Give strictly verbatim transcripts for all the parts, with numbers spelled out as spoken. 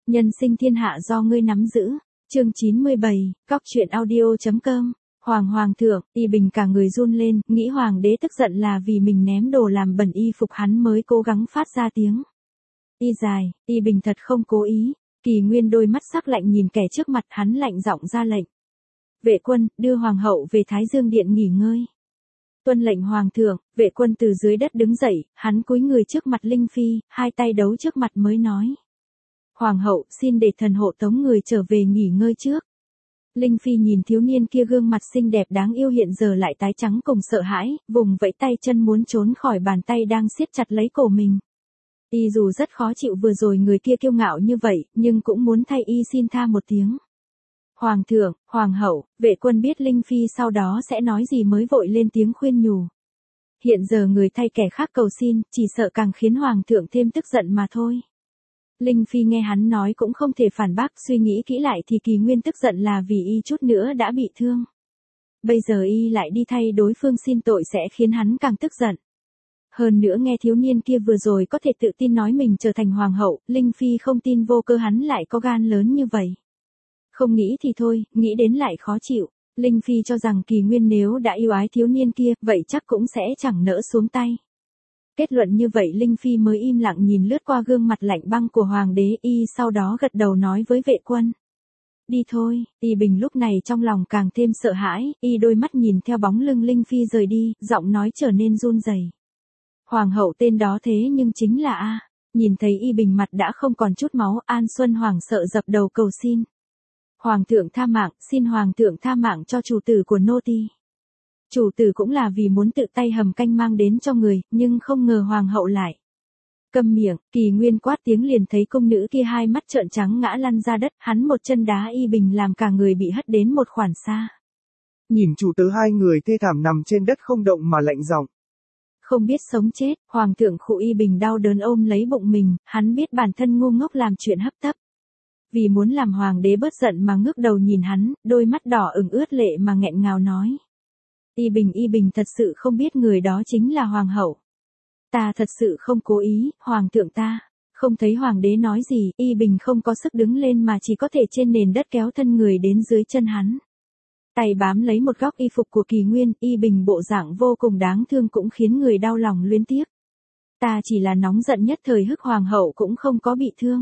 Nhân sinh thiên hạ do ngươi nắm giữ. Chương chín mươi bảy, Cóc truyện audio.com. Hoàng hoàng thượng, Y Bình cả người run lên, nghĩ hoàng đế tức giận là vì mình ném đồ làm bẩn y phục hắn mới cố gắng phát ra tiếng. Y dài, Y Bình thật không cố ý. Kỳ Nguyên đôi mắt sắc lạnh nhìn kẻ trước mặt, hắn lạnh giọng ra lệnh. Vệ quân, đưa hoàng hậu về Thái Dương Điện nghỉ ngơi. Tuân lệnh hoàng thượng. Vệ quân từ dưới đất đứng dậy, hắn cúi người trước mặt Linh Phi, hai tay đấu trước mặt mới nói. Hoàng hậu, xin để thần hộ tống người trở về nghỉ ngơi trước. Linh Phi nhìn thiếu niên kia gương mặt xinh đẹp đáng yêu hiện giờ lại tái trắng cùng sợ hãi, vùng vẫy tay chân muốn trốn khỏi bàn tay đang siết chặt lấy cổ mình. Y dù rất khó chịu vừa rồi người kia kiêu ngạo như vậy, nhưng cũng muốn thay y xin tha một tiếng. Hoàng thượng, hoàng hậu, vệ quân biết Linh Phi sau đó sẽ nói gì mới vội lên tiếng khuyên nhủ. Hiện giờ người thay kẻ khác cầu xin, chỉ sợ càng khiến hoàng thượng thêm tức giận mà thôi. Linh Phi nghe hắn nói cũng không thể phản bác, suy nghĩ kỹ lại thì Kỳ Nguyên tức giận là vì y chút nữa đã bị thương. Bây giờ y lại đi thay đối phương xin tội sẽ khiến hắn càng tức giận. Hơn nữa nghe thiếu niên kia vừa rồi có thể tự tin nói mình trở thành hoàng hậu, Linh Phi không tin vô cơ hắn lại có gan lớn như vậy. Không nghĩ thì thôi, nghĩ đến lại khó chịu. Linh Phi cho rằng Kỳ Nguyên nếu đã yêu ái thiếu niên kia, vậy chắc cũng sẽ chẳng nỡ xuống tay. Kết luận như vậy Linh Phi mới im lặng nhìn lướt qua gương mặt lạnh băng của hoàng đế, y sau đó gật đầu nói với vệ quân. Đi thôi. Y Bình lúc này trong lòng càng thêm sợ hãi, y đôi mắt nhìn theo bóng lưng Linh Phi rời đi, giọng nói trở nên run rẩy. Hoàng hậu tên đó thế nhưng chính là A. Nhìn thấy Y Bình mặt đã không còn chút máu, An Xuân Hoàng sợ dập đầu cầu xin. Hoàng thượng tha mạng, xin hoàng thượng tha mạng cho chủ tử của nô tỳ. Chủ tử cũng là vì muốn tự tay hầm canh mang đến cho người, nhưng không ngờ hoàng hậu lại. Câm miệng, Kỳ Nguyên quát tiếng liền thấy công nữ kia hai mắt trợn trắng ngã lăn ra đất, hắn một chân đá Y Bình làm cả người bị hất đến một khoảng xa. Nhìn chủ tớ hai người thê thảm nằm trên đất không động mà lạnh giọng. Không biết sống chết, hoàng thượng khụ Y Bình đau đớn ôm lấy bụng mình, hắn biết bản thân ngu ngốc làm chuyện hấp tấp. Vì muốn làm hoàng đế bớt giận mà ngước đầu nhìn hắn, đôi mắt đỏ ửng ướt lệ mà nghẹn ngào nói. Y Bình Y Bình thật sự không biết người đó chính là hoàng hậu. Ta thật sự không cố ý, hoàng thượng ta. Không thấy hoàng đế nói gì, Y Bình không có sức đứng lên mà chỉ có thể trên nền đất kéo thân người đến dưới chân hắn. Tay bám lấy một góc y phục của Kỳ Nguyên, Y Bình bộ dạng vô cùng đáng thương cũng khiến người đau lòng luyến tiếc. Ta chỉ là nóng giận nhất thời hức hoàng hậu cũng không có bị thương.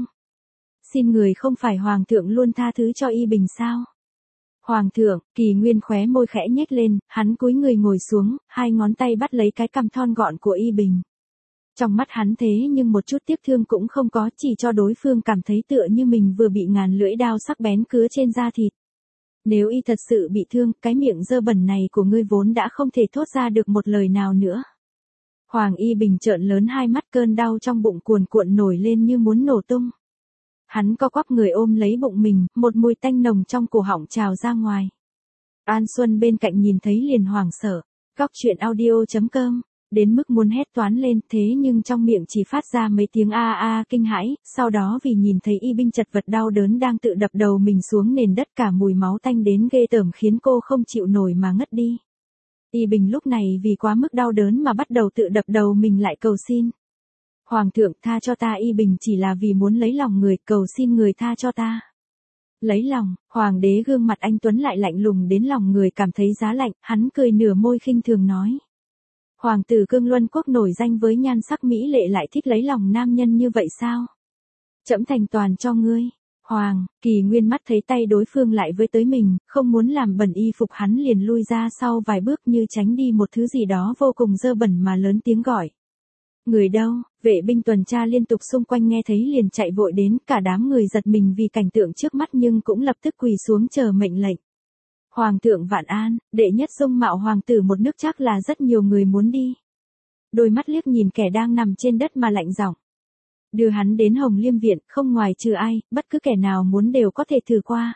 Xin người không phải hoàng thượng luôn tha thứ cho Y Bình sao? Hoàng thượng, Kỳ Nguyên khóe môi khẽ nhếch lên, hắn cúi người ngồi xuống, hai ngón tay bắt lấy cái cằm thon gọn của Y Bình. Trong mắt hắn thế nhưng một chút tiếc thương cũng không có, chỉ cho đối phương cảm thấy tựa như mình vừa bị ngàn lưỡi đao sắc bén cứa trên da thịt. Nếu y thật sự bị thương, cái miệng dơ bẩn này của ngươi vốn đã không thể thốt ra được một lời nào nữa. Hoàng Y Bình trợn lớn hai mắt, cơn đau trong bụng cuồn cuộn nổi lên như muốn nổ tung. Hắn co quắp người ôm lấy bụng mình, một mùi tanh nồng trong cổ họng trào ra ngoài. An Xuân bên cạnh nhìn thấy liền hoảng sợ. Cóc truyện audio.com. Đến mức muốn hét toán lên, thế nhưng trong miệng chỉ phát ra mấy tiếng a a kinh hãi, sau đó vì nhìn thấy Y Bình chật vật đau đớn đang tự đập đầu mình xuống nền đất, cả mùi máu tanh đến ghê tởm khiến cô không chịu nổi mà ngất đi. Y Bình lúc này vì quá mức đau đớn mà bắt đầu tự đập đầu mình lại cầu xin. Hoàng thượng tha cho ta, Y Bình chỉ là vì muốn lấy lòng người, cầu xin người tha cho ta. Lấy lòng, hoàng đế gương mặt anh tuấn lại lạnh lùng đến lòng người cảm thấy giá lạnh, hắn cười nửa môi khinh thường nói. Hoàng tử Cương Luân Quốc nổi danh với nhan sắc mỹ lệ lại thích lấy lòng nam nhân như vậy sao? Trẫm thành toàn cho ngươi. Hoàng, Kỳ Nguyên mắt thấy tay đối phương lại với tới mình, không muốn làm bẩn y phục hắn liền lui ra sau vài bước như tránh đi một thứ gì đó vô cùng dơ bẩn mà lớn tiếng gọi. Người đâu? Vệ binh tuần tra liên tục xung quanh nghe thấy liền chạy vội đến, cả đám người giật mình vì cảnh tượng trước mắt nhưng cũng lập tức quỳ xuống chờ mệnh lệnh. Hoàng thượng vạn an, đệ nhất dung mạo hoàng tử một nước chắc là rất nhiều người muốn đi. Đôi mắt liếc nhìn kẻ đang nằm trên đất mà lạnh giọng. Đưa hắn đến Hồng Liêm Viện, không ngoài trừ ai, bất cứ kẻ nào muốn đều có thể thử qua.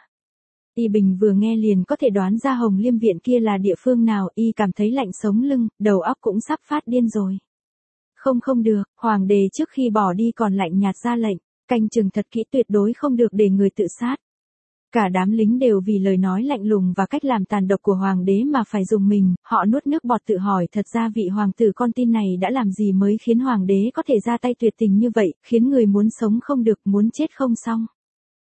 Y Bình vừa nghe liền có thể đoán ra Hồng Liêm Viện kia là địa phương nào, y cảm thấy lạnh sống lưng, đầu óc cũng sắp phát điên rồi. Không không được, hoàng đế trước khi bỏ đi còn lạnh nhạt ra lệnh, canh chừng thật kỹ tuyệt đối không được để người tự sát. Cả đám lính đều vì lời nói lạnh lùng và cách làm tàn độc của hoàng đế mà phải dùng mình, họ nuốt nước bọt tự hỏi thật ra vị hoàng tử con tin này đã làm gì mới khiến hoàng đế có thể ra tay tuyệt tình như vậy, khiến người muốn sống không được, muốn chết không xong.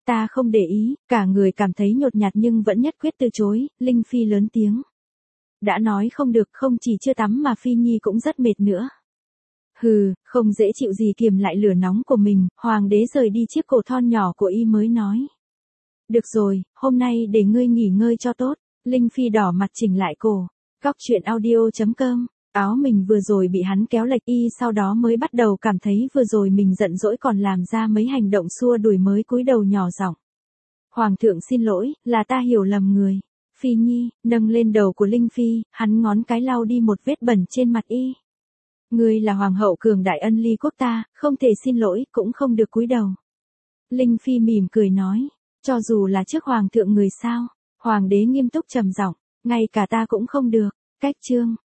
Ta không để ý, cả người cảm thấy nhột nhạt nhưng vẫn nhất quyết từ chối, Linh Phi lớn tiếng. Đã nói không được, không chỉ chưa tắm mà Phi Nhi cũng rất mệt nữa. Hừ, không dễ chịu gì kiềm lại lửa nóng của mình, hoàng đế rời đi chiếc cổ thon nhỏ của y mới nói. Được rồi, hôm nay để ngươi nghỉ ngơi cho tốt. Linh Phi đỏ mặt chỉnh lại cổ. Góc truyện audio chấm com. Áo mình vừa rồi bị hắn kéo lệch, y sau đó mới bắt đầu cảm thấy vừa rồi mình giận dỗi còn làm ra mấy hành động xua đuổi, mới cúi đầu nhỏ giọng. Hoàng thượng xin lỗi, là ta hiểu lầm người. Phi Nhi, nâng lên đầu của Linh Phi, hắn ngón cái lau đi một vết bẩn trên mặt y. Ngươi là hoàng hậu cường đại ân ly quốc ta, không thể xin lỗi, cũng không được cúi đầu. Linh Phi mỉm cười nói, cho dù là trước hoàng thượng người sao? Hoàng đế nghiêm túc trầm giọng, ngay cả ta cũng không được. Cách chương